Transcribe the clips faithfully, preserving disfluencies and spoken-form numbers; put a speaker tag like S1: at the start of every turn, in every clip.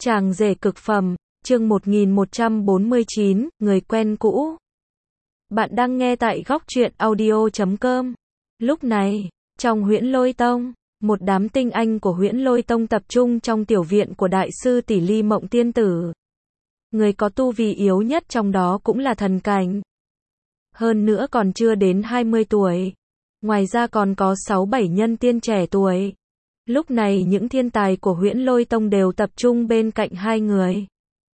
S1: Chàng rể cực phẩm, chương một nghìn một trăm bốn mươi chín, người quen cũ. Bạn đang nghe tại góc truyện audio chấm com. Lúc này, trong Huyễn Lôi Tông, một đám tinh anh của Huyễn Lôi Tông tập trung trong tiểu viện của đại sư tỷ Ly Mộng Tiên Tử. Người có tu vi yếu nhất trong đó cũng là thần cảnh. Hơn nữa còn chưa đến hai mươi tuổi. Ngoài ra còn có sáu bảy nhân tiên trẻ tuổi. Lúc này những thiên tài của Huyễn Lôi Tông đều tập trung bên cạnh hai người.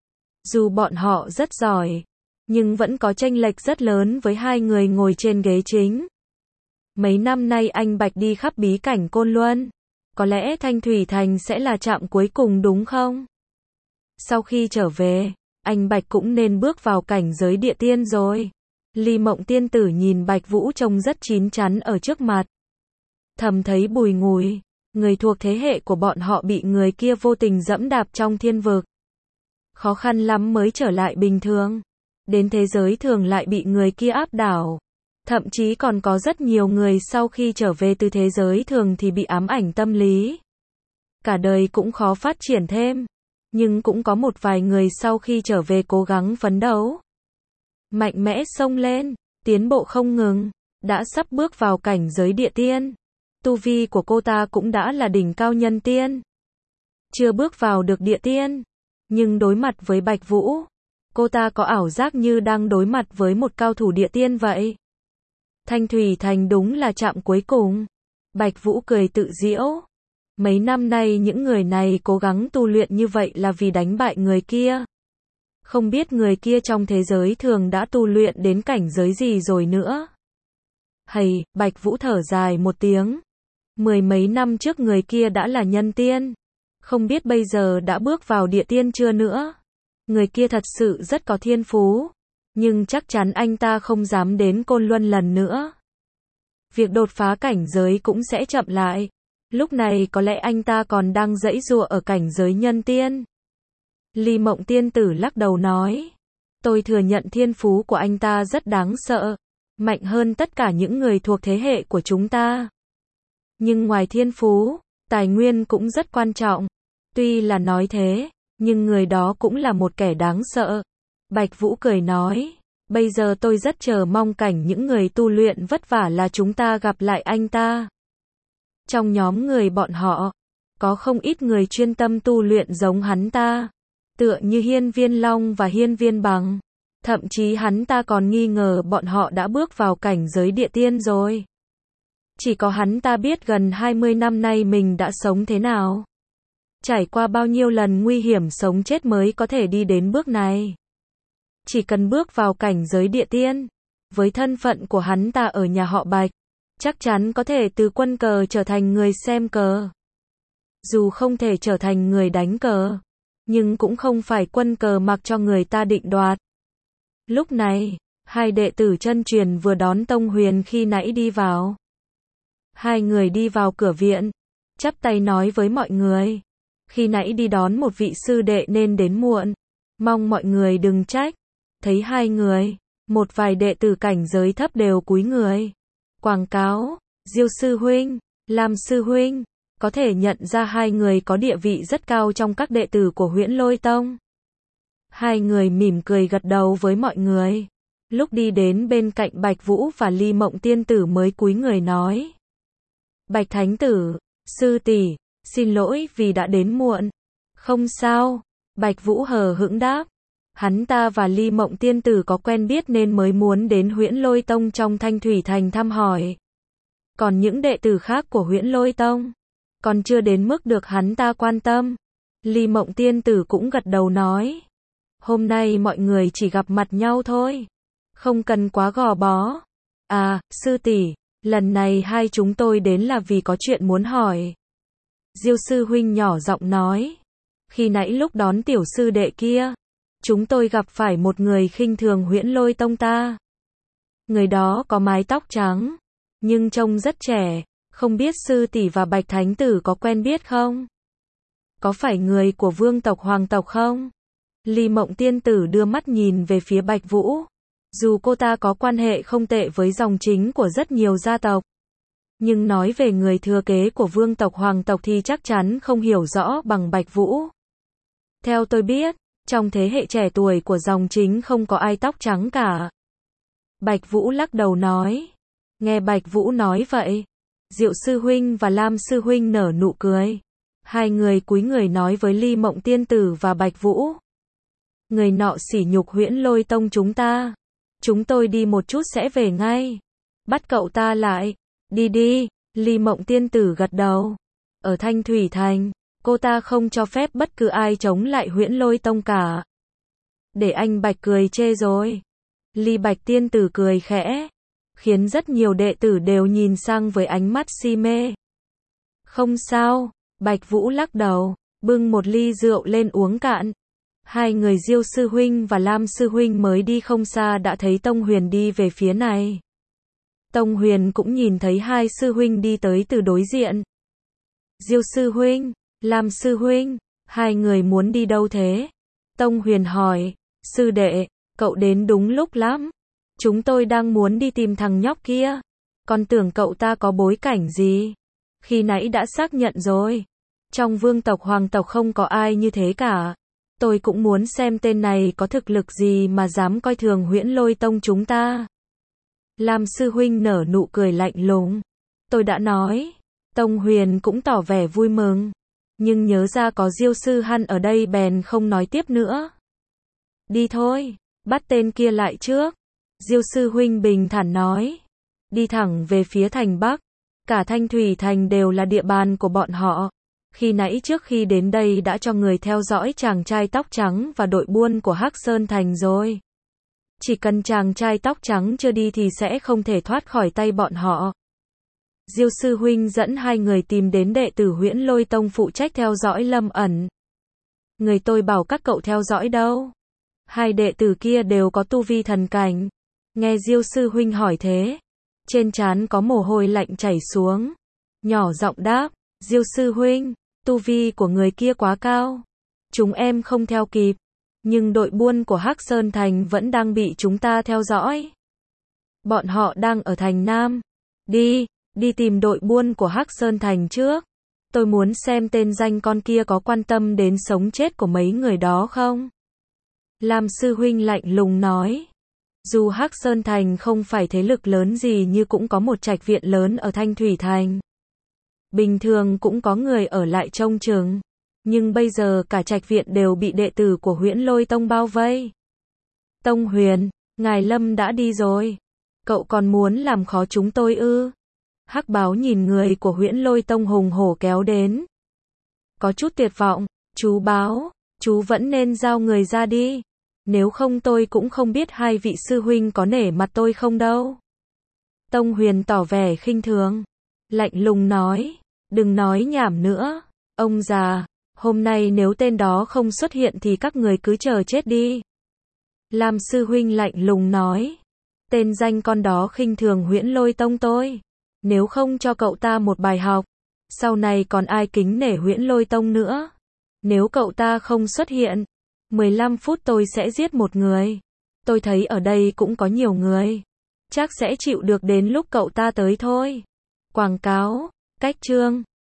S1: Dù bọn họ rất giỏi, nhưng vẫn có chênh lệch rất lớn với hai người ngồi trên ghế chính. Mấy năm nay anh Bạch đi khắp bí cảnh Côn Luân. Có lẽ Thanh Thủy Thành sẽ là trạm cuối cùng đúng không? Sau khi trở về, anh Bạch cũng nên bước vào cảnh giới địa tiên rồi. Ly Mộng Tiên Tử nhìn Bạch Vũ trông rất chín chắn ở trước mặt. Thầm thấy bùi ngùi. Người thuộc thế hệ của bọn họ bị người kia vô tình dẫm đạp trong thiên vực. Khó khăn lắm mới trở lại bình thường. Đến thế giới thường lại bị người kia áp đảo. Thậm chí còn có rất nhiều người sau khi trở về từ thế giới thường thì bị ám ảnh tâm lý. Cả đời cũng khó phát triển thêm. Nhưng cũng có một vài người sau khi trở về cố gắng phấn đấu. Mạnh mẽ xông lên, tiến bộ không ngừng, đã sắp bước vào cảnh giới địa tiên. Tu vi của cô ta cũng đã là đỉnh cao nhân tiên. Chưa bước vào được địa tiên. Nhưng đối mặt với Bạch Vũ, cô ta có ảo giác như đang đối mặt với một cao thủ địa tiên vậy. Thanh Thủy Thành đúng là trạm cuối cùng. Bạch Vũ cười tự giễu. Mấy năm nay những người này cố gắng tu luyện như vậy là vì đánh bại người kia. Không biết người kia trong thế giới thường đã tu luyện đến cảnh giới gì rồi nữa. Hầy, Bạch Vũ thở dài một tiếng. Mười mấy năm trước người kia đã là nhân tiên. Không biết bây giờ đã bước vào địa tiên chưa nữa. Người kia thật sự rất có thiên phú. Nhưng chắc chắn anh ta không dám đến Côn Luân lần nữa. Việc đột phá cảnh giới cũng sẽ chậm lại. Lúc này có lẽ anh ta còn đang giãy giụa ở cảnh giới nhân tiên. Ly Mộng Tiên Tử lắc đầu nói. Tôi thừa nhận thiên phú của anh ta rất đáng sợ. Mạnh hơn tất cả những người thuộc thế hệ của chúng ta. Nhưng ngoài thiên phú, tài nguyên cũng rất quan trọng. Tuy là nói thế, nhưng người đó cũng là một kẻ đáng sợ. Bạch Vũ cười nói, bây giờ tôi rất chờ mong cảnh những người tu luyện vất vả là chúng ta gặp lại anh ta. Trong nhóm người bọn họ, có không ít người chuyên tâm tu luyện giống hắn ta. Tựa như Hiên Viên Long và Hiên Viên Bằng. Thậm chí hắn ta còn nghi ngờ bọn họ đã bước vào cảnh giới địa tiên rồi. Chỉ có hắn ta biết gần hai mươi năm nay mình đã sống thế nào. Trải qua bao nhiêu lần nguy hiểm sống chết mới có thể đi đến bước này. Chỉ cần bước vào cảnh giới địa tiên, với thân phận của hắn ta ở nhà họ Bạch, chắc chắn có thể từ quân cờ trở thành người xem cờ. Dù không thể trở thành người đánh cờ, nhưng cũng không phải quân cờ mặc cho người ta định đoạt. Lúc này, hai đệ tử chân truyền vừa đón Tông Huyền khi nãy đi vào. Hai người đi vào cửa viện, chắp tay nói với mọi người. Khi nãy đi đón một vị sư đệ nên đến muộn. Mong mọi người đừng trách. Thấy hai người, một vài đệ tử cảnh giới thấp đều cúi người. Quảng cáo, Diêu sư huynh, Lam sư huynh, có thể nhận ra hai người có địa vị rất cao trong các đệ tử của Huyễn Lôi Tông. Hai người mỉm cười gật đầu với mọi người. Lúc đi đến bên cạnh Bạch Vũ và Ly Mộng Tiên Tử mới cúi người nói. Bạch Thánh Tử, sư tỷ, xin lỗi vì đã đến muộn. Không sao, Bạch Vũ hờ hững đáp. Hắn ta và Ly Mộng Tiên Tử có quen biết nên mới muốn đến Huyễn Lôi Tông trong Thanh Thủy Thành thăm hỏi. Còn những đệ tử khác của Huyễn Lôi Tông, còn chưa đến mức được hắn ta quan tâm. Ly Mộng Tiên Tử cũng gật đầu nói. Hôm nay mọi người chỉ gặp mặt nhau thôi. Không cần quá gò bó. À, sư tỷ, lần này hai chúng tôi đến là vì có chuyện muốn hỏi. Diêu sư huynh nhỏ giọng nói. Khi nãy lúc đón tiểu sư đệ kia, chúng tôi gặp phải một người khinh thường Huyễn Lôi Tông ta. Người đó có mái tóc trắng, nhưng trông rất trẻ. Không biết sư tỷ và Bạch Thánh Tử có quen biết không? Có phải người của vương tộc hoàng tộc không? Ly Mộng Tiên Tử đưa mắt nhìn về phía Bạch Vũ. Dù cô ta có quan hệ không tệ với dòng chính của rất nhiều gia tộc, nhưng nói về người thừa kế của vương tộc hoàng tộc thì chắc chắn không hiểu rõ bằng Bạch Vũ. Theo tôi biết, trong thế hệ trẻ tuổi của dòng chính không có ai tóc trắng cả. Bạch Vũ lắc đầu nói. Nghe Bạch Vũ nói vậy, Diệu sư huynh và Lam sư huynh nở nụ cười. Hai người cúi người nói với Ly Mộng tiên tử và Bạch Vũ. Người nọ sỉ nhục Huyễn Lôi tông chúng ta. Chúng tôi đi một chút sẽ về ngay. Bắt cậu ta lại. Đi đi, Ly Mộng tiên tử gật đầu. Ở Thanh Thủy Thành, cô ta không cho phép bất cứ ai chống lại Huyễn Lôi tông cả. Để anh Bạch cười chê rồi. Ly Bạch tiên tử cười khẽ, khiến rất nhiều đệ tử đều nhìn sang với ánh mắt si mê. Không sao, Bạch Vũ lắc đầu, bưng một ly rượu lên uống cạn. Hai người Diêu sư huynh và Lam sư huynh mới đi không xa đã thấy Tông Huyền đi về phía này. Tông Huyền cũng nhìn thấy hai sư huynh đi tới từ đối diện. Diêu sư huynh, Lam sư huynh, hai người muốn đi đâu thế? Tông Huyền hỏi. Sư đệ, cậu đến đúng lúc lắm. Chúng tôi đang muốn đi tìm thằng nhóc kia. Còn tưởng cậu ta có bối cảnh gì. Khi nãy đã xác nhận rồi. Trong vương tộc hoàng tộc không có ai như thế cả. Tôi cũng muốn xem tên này có thực lực gì mà dám coi thường Huyễn Lôi tông chúng ta. Lam sư huynh nở nụ cười lạnh lùng. Tôi đã nói. Tông Huyền cũng tỏ vẻ vui mừng. Nhưng nhớ ra có Diêu sư Hăn ở đây bèn không nói tiếp nữa. Đi thôi, bắt tên kia lại trước. Diêu sư huynh bình thản nói. Đi thẳng về phía thành Bắc. Cả Thanh Thủy Thành đều là địa bàn của bọn họ. Khi nãy trước khi đến đây đã cho người theo dõi chàng trai tóc trắng và đội buôn của Hắc Sơn Thành rồi. Chỉ cần chàng trai tóc trắng chưa đi thì sẽ không thể thoát khỏi tay bọn họ. Diêu sư huynh dẫn hai người tìm đến đệ tử Huyễn Lôi tông phụ trách theo dõi Lâm ẩn. Người tôi bảo các cậu theo dõi đâu? Hai đệ tử kia đều có tu vi thần cảnh. Nghe Diêu sư huynh hỏi thế, trên trán có mồ hôi lạnh chảy xuống. Nhỏ giọng đáp, Diêu sư huynh, tu vi của người kia quá cao. Chúng em không theo kịp. Nhưng đội buôn của Hắc Sơn Thành vẫn đang bị chúng ta theo dõi. Bọn họ đang ở thành Nam. Đi, đi tìm đội buôn của Hắc Sơn Thành trước. Tôi muốn xem tên danh con kia có quan tâm đến sống chết của mấy người đó không? Lam sư huynh lạnh lùng nói. Dù Hắc Sơn Thành không phải thế lực lớn gì như cũng có một trạch viện lớn ở Thanh Thủy Thành. Bình thường cũng có người ở lại trông chừng. Nhưng bây giờ cả trạch viện đều bị đệ tử của Huyễn Lôi tông bao vây. Tông Huyền, ngài Lâm đã đi rồi. Cậu còn muốn làm khó chúng tôi ư? Hắc Báo nhìn người của Huyễn Lôi tông hùng hổ kéo đến. Có chút tuyệt vọng. Chú Báo, chú vẫn nên giao người ra đi. Nếu không tôi cũng không biết hai vị sư huynh có nể mặt tôi không đâu. Tông Huyền tỏ vẻ khinh thường. Lạnh lùng nói. Đừng nói nhảm nữa. Ông già, hôm nay nếu tên đó không xuất hiện thì các người cứ chờ chết đi. Lam sư huynh lạnh lùng nói. Tên danh con đó khinh thường Huyễn Lôi tông tôi. Nếu không cho cậu ta một bài học, sau này còn ai kính nể Huyễn Lôi tông nữa. Nếu cậu ta không xuất hiện, mười lăm phút tôi sẽ giết một người. Tôi thấy ở đây cũng có nhiều người. Chắc sẽ chịu được đến lúc cậu ta tới thôi. Quảng cáo, cách chương.